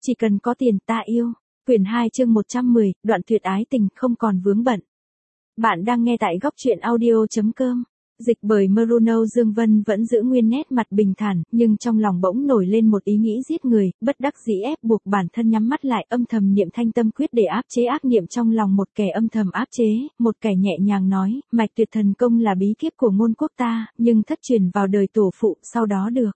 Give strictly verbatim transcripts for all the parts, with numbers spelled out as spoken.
Chỉ cần có tiền ta yêu. Quyển hai chương một trăm mười, đoạn tuyệt ái tình không còn vướng bận. Bạn đang nghe tại góc truyện audio.com. Dịch bởi Maruno. Dương Vân vẫn giữ nguyên nét mặt bình thản, nhưng trong lòng bỗng nổi lên một ý nghĩ giết người, bất đắc dĩ ép buộc bản thân nhắm mắt lại, âm thầm niệm thanh tâm quyết để áp chế ác niệm trong lòng. Một kẻ âm thầm áp chế, một kẻ nhẹ nhàng nói, mạch tuyệt thần công là bí kíp của ngôn quốc ta, nhưng thất truyền vào đời tổ phụ, sau đó được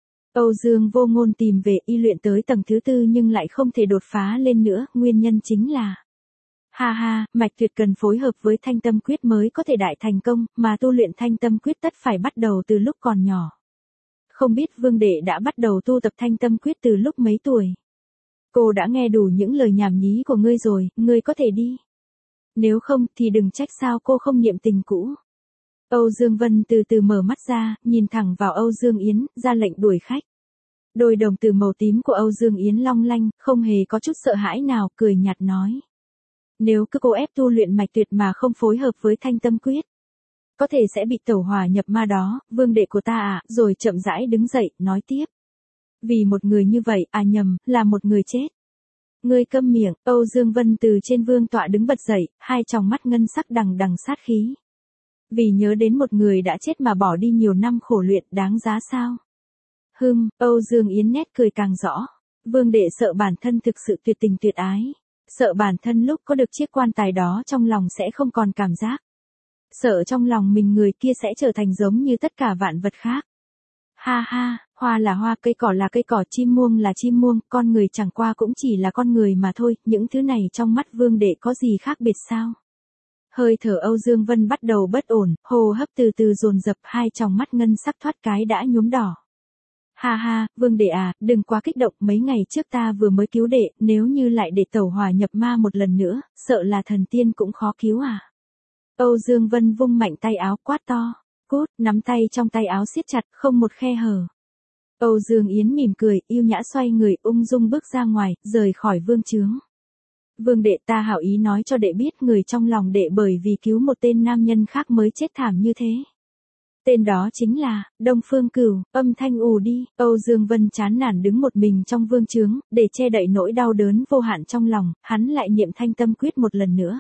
Âu Dương Vô Ngôn tìm về, y luyện tới tầng thứ tư nhưng lại không thể đột phá lên nữa, nguyên nhân chính là Ha ha, mạch tuyệt cần phối hợp với thanh tâm quyết mới có thể đại thành công, mà tu luyện thanh tâm quyết tất phải bắt đầu từ lúc còn nhỏ. Không biết Vương Đệ đã bắt đầu tu tập thanh tâm quyết từ lúc mấy tuổi? Cô đã nghe đủ những lời nhảm nhí của ngươi rồi, ngươi có thể đi. Nếu không thì đừng trách sao cô không niệm tình cũ. Âu Dương Vân từ từ mở mắt ra, nhìn thẳng vào Âu Dương Yến, ra lệnh đuổi khách. Đôi đồng tử màu tím của Âu Dương Yến long lanh, không hề có chút sợ hãi nào, cười nhạt nói. Nếu cứ cố ép tu luyện mạch tuyệt mà không phối hợp với thanh tâm quyết, có thể sẽ bị tẩu hỏa nhập ma đó, Vương Đệ của ta à, rồi chậm rãi đứng dậy, nói tiếp. Vì một người như vậy, à nhầm, là một người chết. Ngươi câm miệng. Âu Dương Vân từ trên vương tọa đứng bật dậy, hai tròng mắt ngân sắc đằng đằng sát khí. Vì nhớ đến một người đã chết mà bỏ đi nhiều năm khổ luyện, đáng giá sao? Hừm, Âu Dương Yến nét cười càng rõ. Vương Đệ sợ bản thân thực sự tuyệt tình tuyệt ái. Sợ bản thân lúc có được chiếc quan tài đó trong lòng sẽ không còn cảm giác. Sợ trong lòng mình người kia sẽ trở thành giống như tất cả vạn vật khác. Ha ha, hoa là hoa, cây cỏ là cây cỏ, chim muông là chim muông, con người chẳng qua cũng chỉ là con người mà thôi, những thứ này trong mắt Vương Đệ có gì khác biệt sao? Hơi thở Âu Dương Vân bắt đầu bất ổn, hô hấp từ từ dồn dập, hai tròng mắt ngân sắc thoát cái đã nhuốm đỏ. Ha ha, Vương Đệ à, đừng quá kích động, mấy ngày trước ta vừa mới cứu đệ, nếu như lại để tẩu hỏa nhập ma một lần nữa, sợ là thần tiên cũng khó cứu à. Âu Dương Vân vung mạnh tay áo quát to, cút, nắm tay trong tay áo siết chặt, không một khe hở. Âu Dương Yến mỉm cười, yêu nhã xoay người, ung dung bước ra ngoài, rời khỏi vương trướng. Vương Đệ, ta hảo ý nói cho đệ biết người trong lòng đệ bởi vì cứu một tên nam nhân khác mới chết thảm như thế. Tên đó chính là Đông Phương Cửu. Âm thanh ù đi, Âu Dương Vân chán nản đứng một mình trong vương trướng, để che đậy nỗi đau đớn vô hạn trong lòng, hắn lại niệm thanh tâm quyết một lần nữa.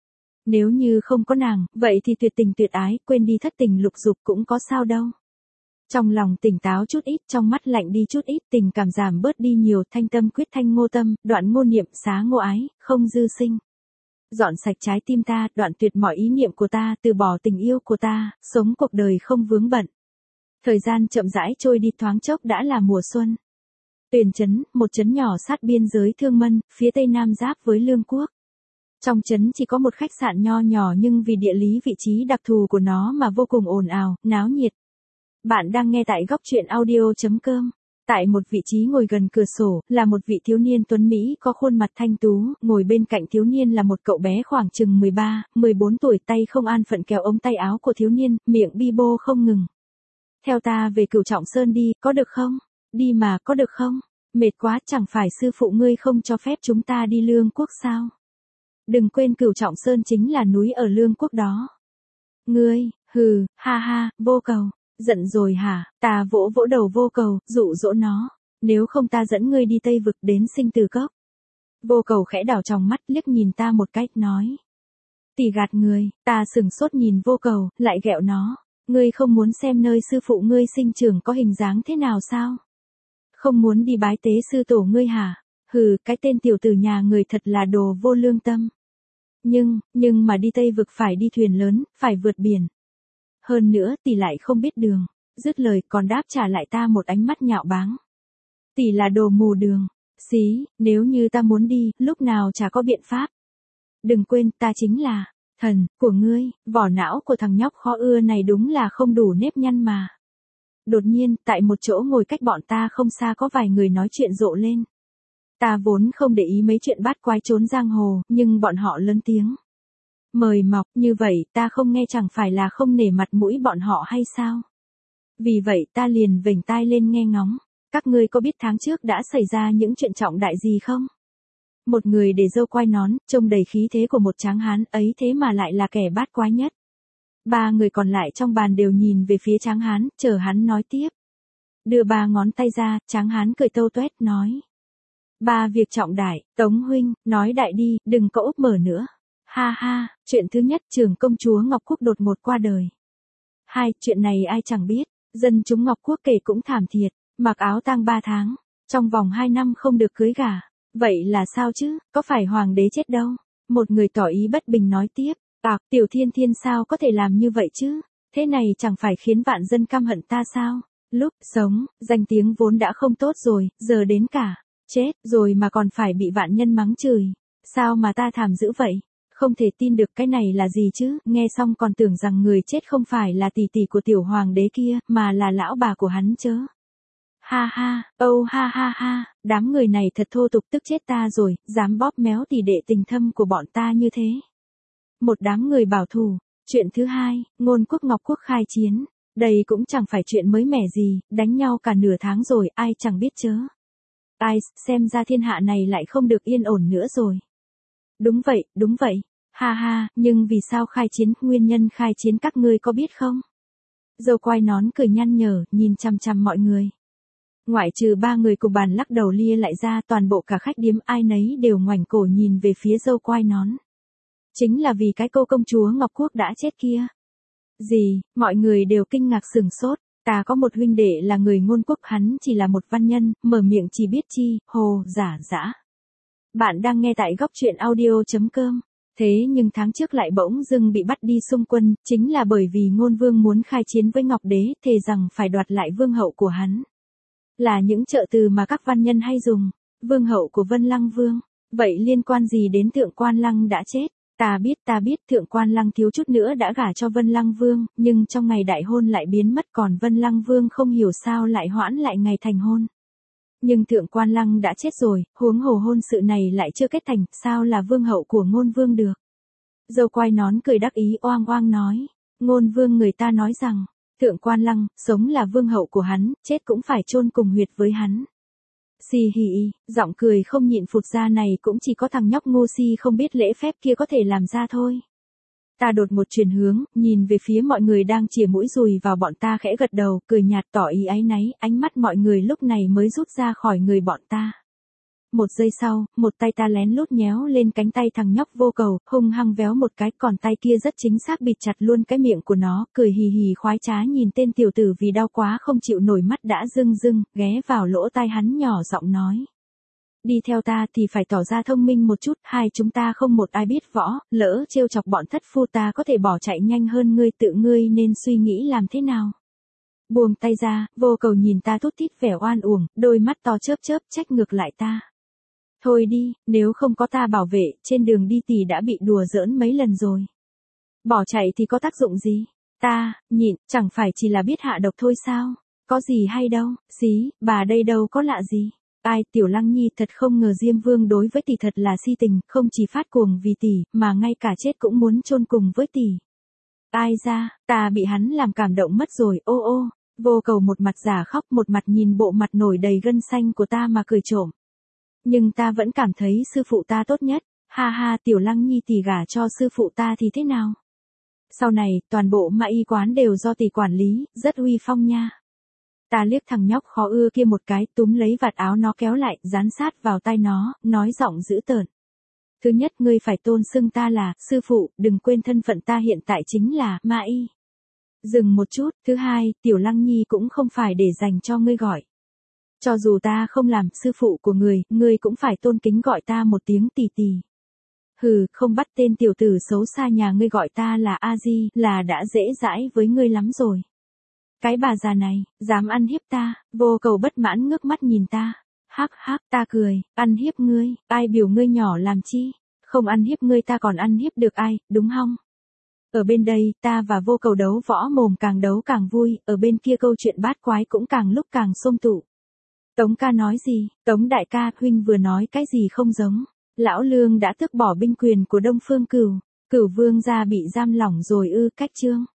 Nếu như không có nàng, vậy thì tuyệt tình tuyệt ái, quên đi thất tình lục dục cũng có sao đâu. Trong lòng tỉnh táo chút ít, trong mắt lạnh đi chút ít, tình cảm giảm bớt đi nhiều, thanh tâm quyết thanh ngô tâm, đoạn ngô niệm, xá ngô ái, không dư sinh. Dọn sạch trái tim ta, đoạn tuyệt mọi ý niệm của ta, từ bỏ tình yêu của ta, sống cuộc đời không vướng bận. Thời gian chậm rãi trôi đi, thoáng chốc đã là mùa xuân. Tuyền trấn, một trấn nhỏ sát biên giới Thương Mân, phía tây nam giáp với Lương Quốc. Trong trấn chỉ có một khách sạn nho nhỏ nhưng vì địa lý vị trí đặc thù của nó mà vô cùng ồn ào, náo nhiệt. Bạn đang nghe tại góc truyện audio.com. Tại một vị trí ngồi gần cửa sổ, là một vị thiếu niên tuấn Mỹ có khuôn mặt thanh tú, ngồi bên cạnh thiếu niên là một cậu bé khoảng chừng mười ba, mười bốn tuổi, tay không an phận kéo ống tay áo của thiếu niên, miệng bi bô không ngừng. Theo ta về Cửu Trọng Sơn đi, có được không? Đi mà, có được không? Mệt quá, chẳng phải sư phụ ngươi không cho phép chúng ta đi Lương Quốc sao? Đừng quên Cửu Trọng Sơn chính là núi ở Lương Quốc đó. Ngươi, hừ, ha ha, Vô Cầu. Giận rồi hả? Ta vỗ vỗ đầu Vô Cầu, dụ dỗ nó. Nếu không ta dẫn ngươi đi Tây Vực đến Sinh Tử Cốc. Vô Cầu khẽ đảo tròng mắt, liếc nhìn ta một cách, nói. Tỷ gạt người. Ta sừng sốt nhìn Vô Cầu, lại ghẹo nó. Ngươi không muốn xem nơi sư phụ ngươi sinh trưởng có hình dáng thế nào sao? Không muốn đi bái tế sư tổ ngươi hả? Hừ, cái tên tiểu tử nhà người thật là đồ vô lương tâm. Nhưng, nhưng mà đi Tây Vực phải đi thuyền lớn, phải vượt biển. Hơn nữa tỷ lại không biết đường. Dứt lời còn đáp trả lại ta một ánh mắt nhạo báng. Tỷ là đồ mù đường. Xí, nếu như ta muốn đi, lúc nào chả có biện pháp. Đừng quên ta chính là thần của ngươi. Vỏ não của thằng nhóc khó ưa này đúng là không đủ nếp nhăn mà. Đột nhiên, tại một chỗ ngồi cách bọn ta không xa có vài người nói chuyện rộ lên. Ta vốn không để ý mấy chuyện bát quái trốn giang hồ, nhưng bọn họ lớn tiếng. Mời mọc, như vậy ta không nghe chẳng phải là không nể mặt mũi bọn họ hay sao? Vì vậy ta liền vểnh tai lên nghe ngóng. Các ngươi có biết tháng trước đã xảy ra những chuyện trọng đại gì không? Một người để râu quai nón, trông đầy khí thế của một tráng hán, ấy thế mà lại là kẻ bát quái nhất. Ba người còn lại trong bàn đều nhìn về phía tráng hán, chờ hắn nói tiếp. Đưa ba ngón tay ra, tráng hán cười tâu tuét, nói. Ba việc trọng đại, Tống huynh, nói đại đi, đừng có úp mở nữa. Ha ha, chuyện thứ nhất trưởng công chúa Ngọc Quốc đột ngột qua đời. Hai, chuyện này ai chẳng biết, dân chúng Ngọc Quốc kể cũng thảm thiệt, mặc áo tang ba tháng, trong vòng hai năm không được cưới gả. Vậy là sao chứ, có phải hoàng đế chết đâu? Một người tỏ ý bất bình nói tiếp, à, Tiểu Thiên Thiên sao có thể làm như vậy chứ? Thế này chẳng phải khiến vạn dân căm hận ta sao? Lúc sống, danh tiếng vốn đã không tốt rồi, giờ đến cả chết rồi mà còn phải bị vạn nhân mắng chửi. Sao mà ta thảm dữ vậy? Không thể tin được cái này là gì chứ, nghe xong còn tưởng rằng người chết không phải là tỷ tỷ của tiểu hoàng đế kia, mà là lão bà của hắn chớ. Ha ha, âu oh, ha ha ha, đám người này thật thô tục tức chết ta rồi, dám bóp méo tỷ đệ tình thâm của bọn ta như thế. Một đám người bảo thủ. Chuyện thứ hai, Ngôn Quốc Ngọc Quốc khai chiến. Đây cũng chẳng phải chuyện mới mẻ gì, đánh nhau cả nửa tháng rồi, ai chẳng biết chớ. Ai, xem ra thiên hạ này lại không được yên ổn nữa rồi. Đúng vậy, đúng vậy. Ha ha, nhưng vì sao khai chiến, nguyên nhân khai chiến các ngươi có biết không? Dâu quai nón cười nhăn nhở, nhìn chằm chằm mọi người. Ngoại trừ ba người cùng bàn lắc đầu lia lại ra, toàn bộ cả khách điếm ai nấy đều ngoảnh cổ nhìn về phía dâu quai nón. Chính là vì cái cô công chúa Ngọc Quốc đã chết kia. Gì, mọi người đều kinh ngạc sửng sốt, ta có một huynh đệ là người Ngôn Quốc, hắn chỉ là một văn nhân, mở miệng chỉ biết chi, hồ, giả dã. Bạn đang nghe tại góc truyện audio chấm com. Thế nhưng tháng trước lại bỗng dưng bị bắt đi xung quân, chính là bởi vì Ngôn Vương muốn khai chiến với Ngọc Đế, thề rằng phải đoạt lại vương hậu của hắn. Là những trợ từ mà các văn nhân hay dùng, vương hậu của Vân Lăng Vương. Vậy liên quan gì đến Thượng Quan Lăng đã chết? Ta biết ta biết Thượng Quan Lăng thiếu chút nữa đã gả cho Vân Lăng Vương, nhưng trong ngày đại hôn lại biến mất, còn Vân Lăng Vương không hiểu sao lại hoãn lại ngày thành hôn. Nhưng Thượng Quan Lăng đã chết rồi, huống hồ hôn sự này lại chưa kết thành, sao là vương hậu của Ngôn Vương được? Dâu quai nón cười đắc ý oang oang nói, Ngôn Vương người ta nói rằng, Thượng Quan Lăng, sống là vương hậu của hắn, chết cũng phải chôn cùng huyệt với hắn. Xì hì, giọng cười không nhịn phụt ra này cũng chỉ có thằng nhóc ngu si không biết lễ phép kia có thể làm ra thôi. Ta đột một chuyển hướng, nhìn về phía mọi người đang chìa mũi dùi vào bọn ta khẽ gật đầu, cười nhạt tỏ ý áy náy, ánh mắt mọi người lúc này mới rút ra khỏi người bọn ta. Một giây sau, một tay ta lén lút nhéo lên cánh tay thằng nhóc Vô Cầu, hung hăng véo một cái, còn tay kia rất chính xác bịt chặt luôn cái miệng của nó, cười hì hì khoái trá nhìn tên tiểu tử vì đau quá không chịu nổi, mắt đã rưng rưng, ghé vào lỗ tai hắn nhỏ giọng nói. Đi theo ta thì phải tỏ ra thông minh một chút, hai chúng ta không một ai biết võ, lỡ trêu chọc bọn thất phu ta có thể bỏ chạy nhanh hơn ngươi, tự ngươi nên suy nghĩ làm thế nào. Buông tay ra, Vô Cầu nhìn ta thút thít vẻ oan uổng, đôi mắt to chớp chớp trách ngược lại ta. Thôi đi, nếu không có ta bảo vệ, trên đường đi tỷ đã bị đùa giỡn mấy lần rồi. Bỏ chạy thì có tác dụng gì? Ta, nhịn, chẳng phải chỉ là biết hạ độc thôi sao? Có gì hay đâu, xí, bà đây đâu có lạ gì. Ai, Tiểu Lăng Nhi thật không ngờ Diêm Vương đối với tỷ thật là si tình, không chỉ phát cuồng vì tỷ, mà ngay cả chết cũng muốn chôn cùng với tỷ. Ai ra, ta bị hắn làm cảm động mất rồi, ô ô. Vô Cầu một mặt giả khóc, một mặt nhìn bộ mặt nổi đầy gân xanh của ta mà cười trộm. Nhưng ta vẫn cảm thấy sư phụ ta tốt nhất, ha ha, Tiểu Lăng Nhi tỷ gả cho sư phụ ta thì thế nào? Sau này, toàn bộ Mã Y quán đều do tỷ quản lý, rất uy phong nha. Ta liếc thằng nhóc khó ưa kia một cái, túm lấy vạt áo nó kéo lại, dán sát vào tai nó, nói giọng dữ tợn. Thứ nhất, ngươi phải tôn xưng ta là sư phụ, đừng quên thân phận ta hiện tại chính là Mã Y. Dừng một chút, thứ hai, Tiểu Lăng Nhi cũng không phải để dành cho ngươi gọi. Cho dù ta không làm sư phụ của người, ngươi cũng phải tôn kính gọi ta một tiếng tỷ tỷ. Hừ, không bắt tên tiểu tử xấu xa nhà ngươi gọi ta là A Di, là đã dễ dãi với ngươi lắm rồi. Cái bà già này, dám ăn hiếp ta, Vô Cầu bất mãn ngước mắt nhìn ta. Hắc hắc, ta cười, ăn hiếp ngươi, ai biểu ngươi nhỏ làm chi, không ăn hiếp ngươi ta còn ăn hiếp được ai, đúng không? Ở bên đây, ta và Vô Cầu đấu võ mồm càng đấu càng vui, ở bên kia câu chuyện bát quái cũng càng lúc càng xôm tụ. Tống ca nói gì, Tống đại ca, huynh vừa nói cái gì không giống. Lão Lương đã tước bỏ binh quyền của Đông Phương Cửu, Cửu vương gia bị giam lỏng rồi ư, cách chương.